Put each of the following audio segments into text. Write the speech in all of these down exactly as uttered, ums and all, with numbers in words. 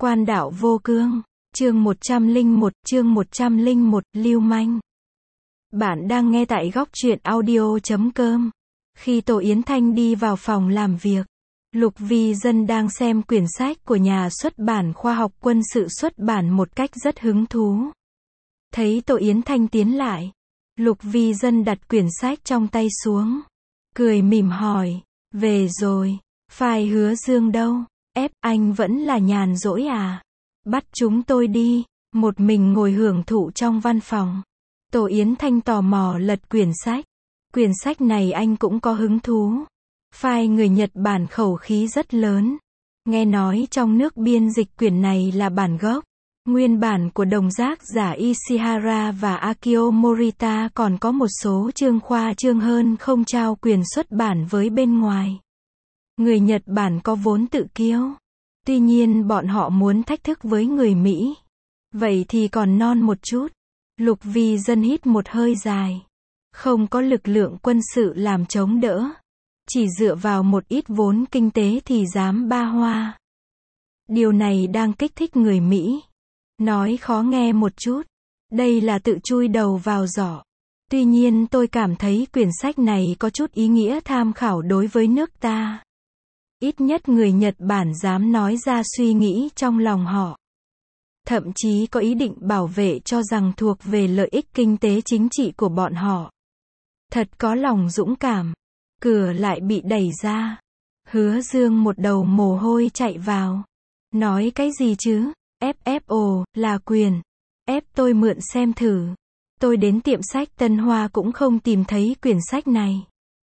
Quan đạo vô cương, chương một trăm lẻ một, chương một trăm lẻ một, lưu manh. Bạn đang nghe tại góc truyện audio chấm com. Khi Tô Yến Thanh đi vào phòng làm việc, Lục Vi Dân đang xem quyển sách của nhà xuất bản khoa học quân sự xuất bản một cách rất hứng thú. Thấy Tô Yến Thanh tiến lại, Lục Vi Dân đặt quyển sách trong tay xuống, cười mỉm hỏi, về rồi, Phai Hứa Dương đâu? Ép, anh vẫn là nhàn rỗi à? Bắt chúng tôi đi. Một mình ngồi hưởng thụ trong văn phòng. Tô Yến Thanh tò mò lật quyển sách. Quyển sách này anh cũng có hứng thú. Phai người Nhật Bản khẩu khí rất lớn. Nghe nói trong nước biên dịch quyển này là bản gốc. Nguyên bản của đồng tác giả Ishihara và Akio Morita còn có một số chương khoa trương hơn không trao quyền xuất bản với bên ngoài. Người Nhật Bản có vốn tự kiêu. Tuy nhiên bọn họ muốn thách thức với người Mỹ. Vậy thì còn non một chút. Lục Vi Dân hít một hơi dài. Không có lực lượng quân sự làm chống đỡ. Chỉ dựa vào một ít vốn kinh tế thì dám ba hoa. Điều này đang kích thích người Mỹ. Nói khó nghe một chút. Đây là tự chui đầu vào giỏ. Tuy nhiên tôi cảm thấy quyển sách này có chút ý nghĩa tham khảo đối với nước ta. Ít nhất người Nhật Bản dám nói ra suy nghĩ trong lòng họ. Thậm chí có ý định bảo vệ cho rằng thuộc về lợi ích kinh tế chính trị của bọn họ. Thật có lòng dũng cảm. Cửa lại bị đẩy ra. Hứa Dương một đầu mồ hôi chạy vào. Nói cái gì chứ? ép ép ồ, là quyền. Ép tôi mượn xem thử. Tôi đến tiệm sách Tân Hoa cũng không tìm thấy quyển sách này.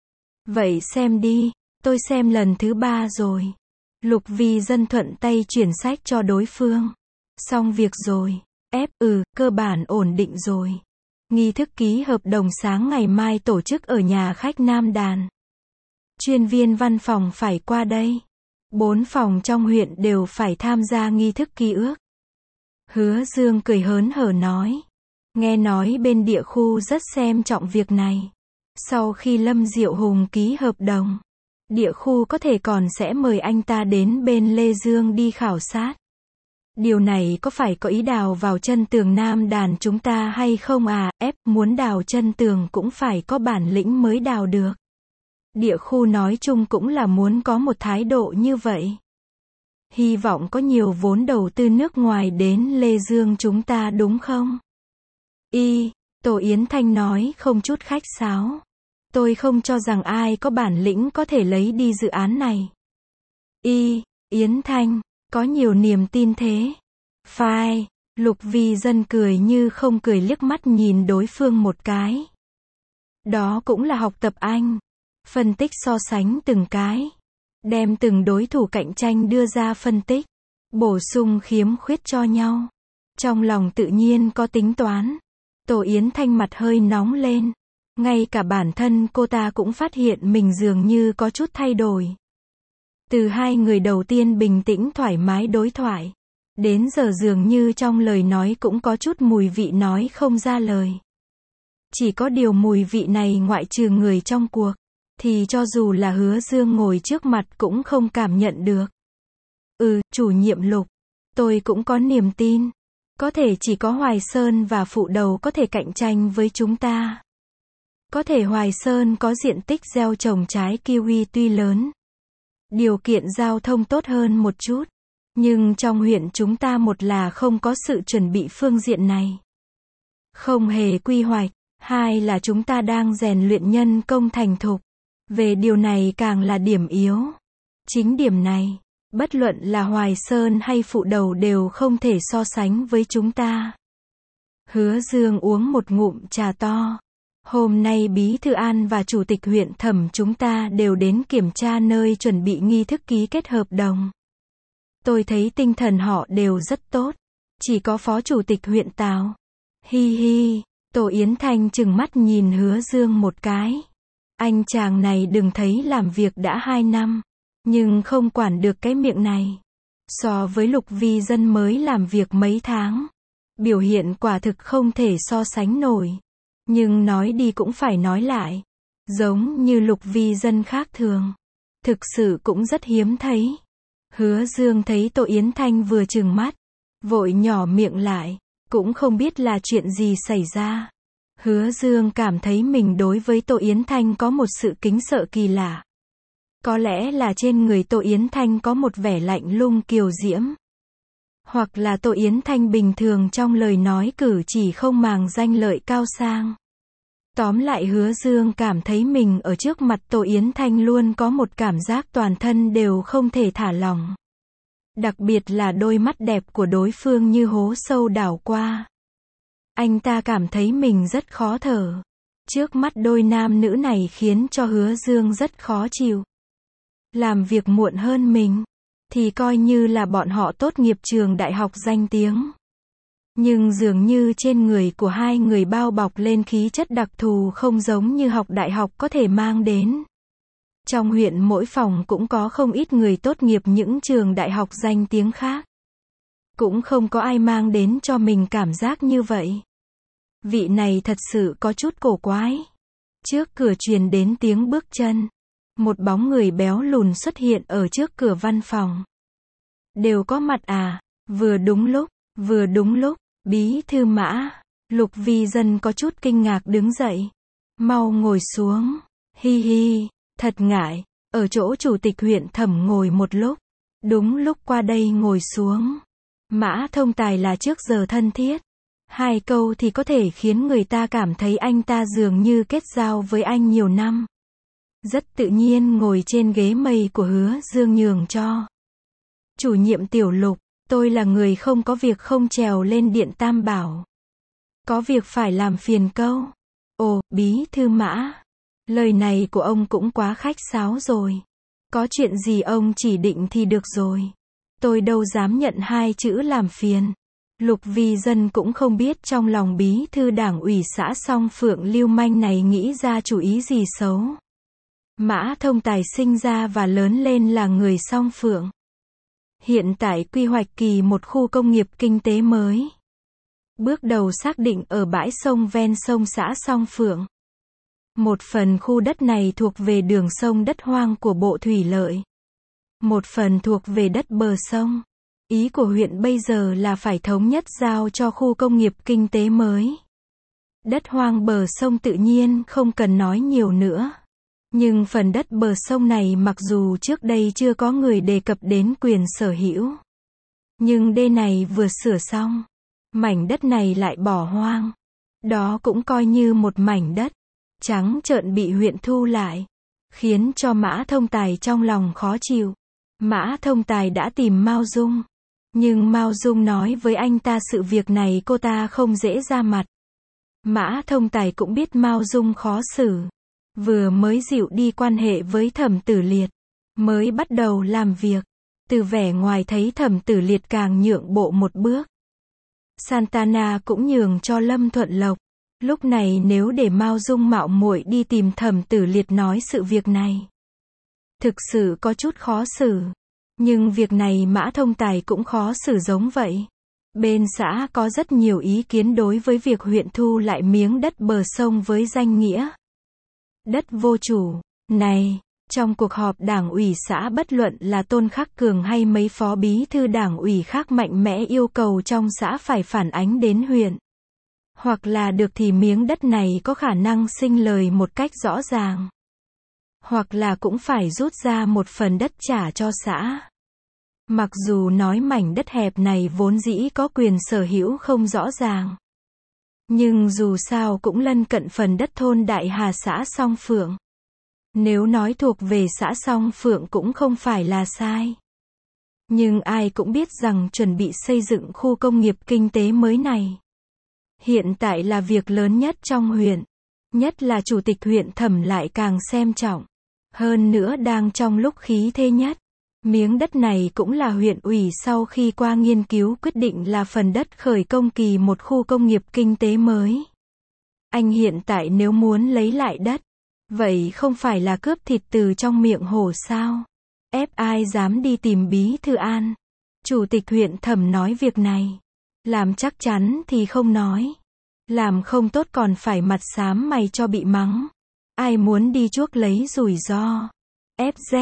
Vậy xem đi. Tôi xem lần thứ ba rồi. Lục Vi Dân thuận tay chuyển sách cho đối phương. Xong việc rồi. Ép, ừ, cơ bản ổn định rồi. Nghi thức ký hợp đồng sáng ngày mai tổ chức ở nhà khách Nam Đàn. Chuyên viên văn phòng phải qua đây. Bốn phòng trong huyện đều phải tham gia nghi thức ký ước. Hứa Dương cười hớn hở nói. Nghe nói bên địa khu rất xem trọng việc này. Sau khi Lâm Diệu Hùng ký hợp đồng, địa khu có thể còn sẽ mời anh ta đến bên Lê Dương đi khảo sát. Điều này có phải có ý đào vào chân tường Nam Đàn chúng ta hay không à? Ép, muốn đào chân tường cũng phải có bản lĩnh mới đào được. Địa khu nói chung cũng là muốn có một thái độ như vậy. Hy vọng có nhiều vốn đầu tư nước ngoài đến Lê Dương chúng ta đúng không? Y, Tô Yến Thanh nói không chút khách sáo. Tôi không cho rằng ai có bản lĩnh có thể lấy đi dự án này. Y, Yến Thanh, có nhiều niềm tin thế. Phai, Lục Vi Dân cười như không cười liếc mắt nhìn đối phương một cái. Đó cũng là học tập anh. Phân tích so sánh từng cái. Đem từng đối thủ cạnh tranh đưa ra phân tích. Bổ sung khiếm khuyết cho nhau. Trong lòng tự nhiên có tính toán. Tô Yến Thanh mặt hơi nóng lên. Ngay cả bản thân cô ta cũng phát hiện mình dường như có chút thay đổi. Từ hai người đầu tiên bình tĩnh thoải mái đối thoại. Đến giờ dường như trong lời nói cũng có chút mùi vị nói không ra lời. Chỉ có điều mùi vị này ngoại trừ người trong cuộc. Thì cho dù là Hứa Dương ngồi trước mặt cũng không cảm nhận được. Ừ, chủ nhiệm Lục. Tôi cũng có niềm tin. Có thể chỉ có Hoài Sơn và Phụ Đầu có thể cạnh tranh với chúng ta. Có thể Hoài Sơn có diện tích gieo trồng trái kiwi tuy lớn. Điều kiện giao thông tốt hơn một chút. Nhưng trong huyện chúng ta một là không có sự chuẩn bị phương diện này. Không hề quy hoạch. Hai là chúng ta đang rèn luyện nhân công thành thục. Về điều này càng là điểm yếu. Chính điểm này, bất luận là Hoài Sơn hay Phụ Đầu đều không thể so sánh với chúng ta. Hứa Dương uống một ngụm trà to. Hôm nay Bí Thư An và Chủ tịch huyện Thẩm chúng ta đều đến kiểm tra nơi chuẩn bị nghi thức ký kết hợp đồng. Tôi thấy tinh thần họ đều rất tốt. Chỉ có Phó Chủ tịch huyện Tào. Hi hi, Tô Yến Thanh trừng mắt nhìn Hứa Dương một cái. Anh chàng này đừng thấy làm việc đã hai năm. Nhưng không quản được cái miệng này. So với Lục Vi Dân mới làm việc mấy tháng. Biểu hiện quả thực không thể so sánh nổi. Nhưng nói đi cũng phải nói lại. Giống như Lục Vi Dân khác thường. Thực sự cũng rất hiếm thấy. Hứa Dương thấy Tô Yến Thanh vừa trừng mắt, vội nhỏ miệng lại, cũng không biết là chuyện gì xảy ra. Hứa Dương cảm thấy mình đối với Tô Yến Thanh có một sự kính sợ kỳ lạ. Có lẽ là trên người Tô Yến Thanh có một vẻ lạnh lùng kiều diễm. Hoặc là Tô Yến Thanh bình thường trong lời nói cử chỉ không màng danh lợi cao sang. Tóm lại Hứa Dương cảm thấy mình ở trước mặt Tô Yến Thanh luôn có một cảm giác toàn thân đều không thể thả lỏng. Đặc biệt là đôi mắt đẹp của đối phương như hố sâu đảo qua. Anh ta cảm thấy mình rất khó thở. Trước mắt đôi nam nữ này khiến cho Hứa Dương rất khó chịu. Làm việc muộn hơn mình, thì coi như là bọn họ tốt nghiệp trường đại học danh tiếng. Nhưng dường như trên người của hai người bao bọc lên khí chất đặc thù không giống như học đại học có thể mang đến. Trong huyện mỗi phòng cũng có không ít người tốt nghiệp những trường đại học danh tiếng khác. Cũng không có ai mang đến cho mình cảm giác như vậy. Vị này thật sự có chút cổ quái. Trước cửa truyền đến tiếng bước chân. Một bóng người béo lùn xuất hiện ở trước cửa văn phòng. Đều có mặt à? Vừa đúng lúc, vừa đúng lúc, Bí thư Mã. Lục Vi Dân có chút kinh ngạc đứng dậy. Mau ngồi xuống. Hi hi, thật ngại. Ở chỗ chủ tịch huyện Thẩm ngồi một lúc. Đúng lúc qua đây ngồi xuống. Mã Thông Tài là trước giờ thân thiết. Hai câu thì có thể khiến người ta cảm thấy anh ta dường như kết giao với anh nhiều năm. Rất tự nhiên ngồi trên ghế mây của Hứa Dương nhường cho. Chủ nhiệm Tiểu Lục, tôi là người không có việc không trèo lên điện Tam Bảo. Có việc phải làm phiền câu. Ồ, Bí thư Mã. Lời này của ông cũng quá khách sáo rồi. Có chuyện gì ông chỉ định thì được rồi. Tôi đâu dám nhận hai chữ làm phiền. Lục Vi Dân cũng không biết trong lòng bí thư đảng ủy xã Song Phượng lưu manh này nghĩ ra chủ ý gì xấu. Mã Thông Tài sinh ra và lớn lên là người Song Phượng. Hiện tại quy hoạch kỳ một khu công nghiệp kinh tế mới. Bước đầu xác định ở bãi sông ven sông xã Song Phượng. Một phần khu đất này thuộc về đường sông đất hoang của Bộ Thủy Lợi. Một phần thuộc về đất bờ sông. Ý của huyện bây giờ là phải thống nhất giao cho khu công nghiệp kinh tế mới. Đất hoang bờ sông tự nhiên không cần nói nhiều nữa. Nhưng phần đất bờ sông này mặc dù trước đây chưa có người đề cập đến quyền sở hữu. Nhưng đê này vừa sửa xong. Mảnh đất này lại bỏ hoang. Đó cũng coi như một mảnh đất. Trắng trợn bị huyện thu lại. Khiến cho Mã Thông Tài trong lòng khó chịu. Mã Thông Tài đã tìm Mao Dung. Nhưng Mao Dung nói với anh ta sự việc này cô ta không dễ ra mặt. Mã Thông Tài cũng biết Mao Dung khó xử. Vừa mới dịu đi quan hệ với Thẩm Tử Liệt. Mới bắt đầu làm việc. Từ vẻ ngoài thấy Thẩm Tử Liệt càng nhượng bộ một bước. Santana cũng nhường cho Lâm Thuận Lộc. Lúc này nếu để Mao Dung mạo muội đi tìm Thẩm Tử Liệt nói sự việc này. Thực sự có chút khó xử. Nhưng việc này Mã Thông Tài cũng khó xử giống vậy. Bên xã có rất nhiều ý kiến đối với việc huyện thu lại miếng đất bờ sông với danh nghĩa đất vô chủ. Này, trong cuộc họp đảng ủy xã bất luận là Tôn Khắc Cường hay mấy phó bí thư đảng ủy khác mạnh mẽ yêu cầu trong xã phải phản ánh đến huyện. Hoặc là được thì miếng đất này có khả năng sinh lời một cách rõ ràng. Hoặc là cũng phải rút ra một phần đất trả cho xã. Mặc dù nói mảnh đất hẹp này vốn dĩ có quyền sở hữu không rõ ràng. Nhưng dù sao cũng lân cận phần đất thôn Đại Hà xã Song Phượng. Nếu nói thuộc về xã Song Phượng cũng không phải là sai. Nhưng ai cũng biết rằng chuẩn bị xây dựng khu công nghiệp kinh tế mới này. Hiện tại là việc lớn nhất trong huyện. Nhất là chủ tịch huyện Thẩm lại càng xem trọng. Hơn nữa đang trong lúc khí thế nhất. Miếng đất này cũng là huyện ủy sau khi qua nghiên cứu quyết định là phần đất khởi công kỳ một khu công nghiệp kinh tế mới. Anh hiện tại nếu muốn lấy lại đất, vậy không phải là cướp thịt từ trong miệng hổ sao? Ép ai dám đi tìm Bí thư An? Chủ tịch huyện Thẩm nói việc này. Làm chắc chắn thì không nói. Làm không tốt còn phải mặt xám mày cho bị mắng. Ai muốn đi chuốc lấy rủi ro? ép dét.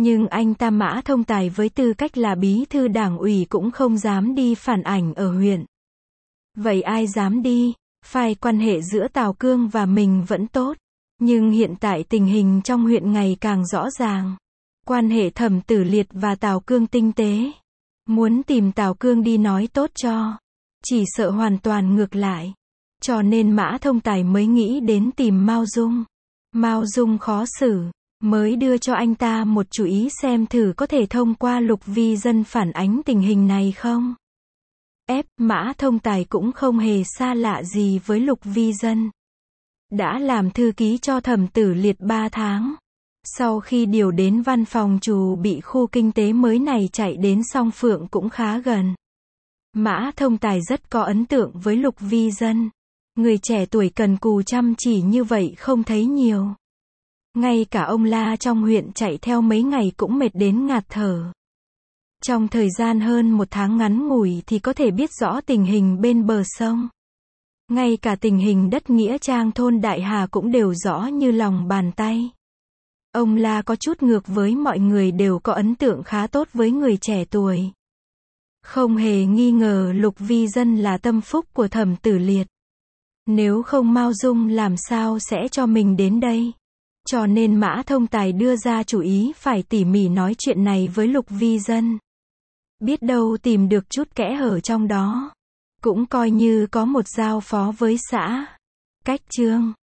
Nhưng anh ta Mã Thông Tài với tư cách là bí thư đảng ủy cũng không dám đi phản ảnh ở huyện. Vậy ai dám đi? Phải quan hệ giữa Tào Cương và mình vẫn tốt. Nhưng hiện tại tình hình trong huyện ngày càng rõ ràng. Quan hệ Thẩm Tử Liệt và Tào Cương tinh tế. Muốn tìm Tào Cương đi nói tốt cho. Chỉ sợ hoàn toàn ngược lại. Cho nên Mã Thông Tài mới nghĩ đến tìm Mao Dung. Mao Dung khó xử. Mới đưa cho anh ta một chủ ý xem thử có thể thông qua Lục Vi Dân phản ánh tình hình này không. Ép, Mã Thông Tài cũng không hề xa lạ gì với Lục Vi Dân. Đã làm thư ký cho Thẩm Tử Liệt ba tháng. Sau khi điều đến văn phòng chủ bị khu kinh tế mới này chạy đến Song Phượng cũng khá gần. Mã Thông Tài rất có ấn tượng với Lục Vi Dân. Người trẻ tuổi cần cù chăm chỉ như vậy không thấy nhiều. Ngay cả ông La trong huyện chạy theo mấy ngày cũng mệt đến ngạt thở. Trong thời gian hơn một tháng ngắn ngủi thì có thể biết rõ tình hình bên bờ sông. Ngay cả tình hình đất nghĩa trang thôn Đại Hà cũng đều rõ như lòng bàn tay. Ông La có chút ngược với mọi người đều có ấn tượng khá tốt với người trẻ tuổi. Không hề nghi ngờ Lục Vi Dân là tâm phúc của Thẩm Tử Liệt. Nếu không Mao Dung làm sao sẽ cho mình đến đây. Cho nên Mã Thông Tài đưa ra chủ ý phải tỉ mỉ nói chuyện này với Lục Vi Dân. Biết đâu tìm được chút kẽ hở trong đó. Cũng coi như có một giao phó với xã. Cách chương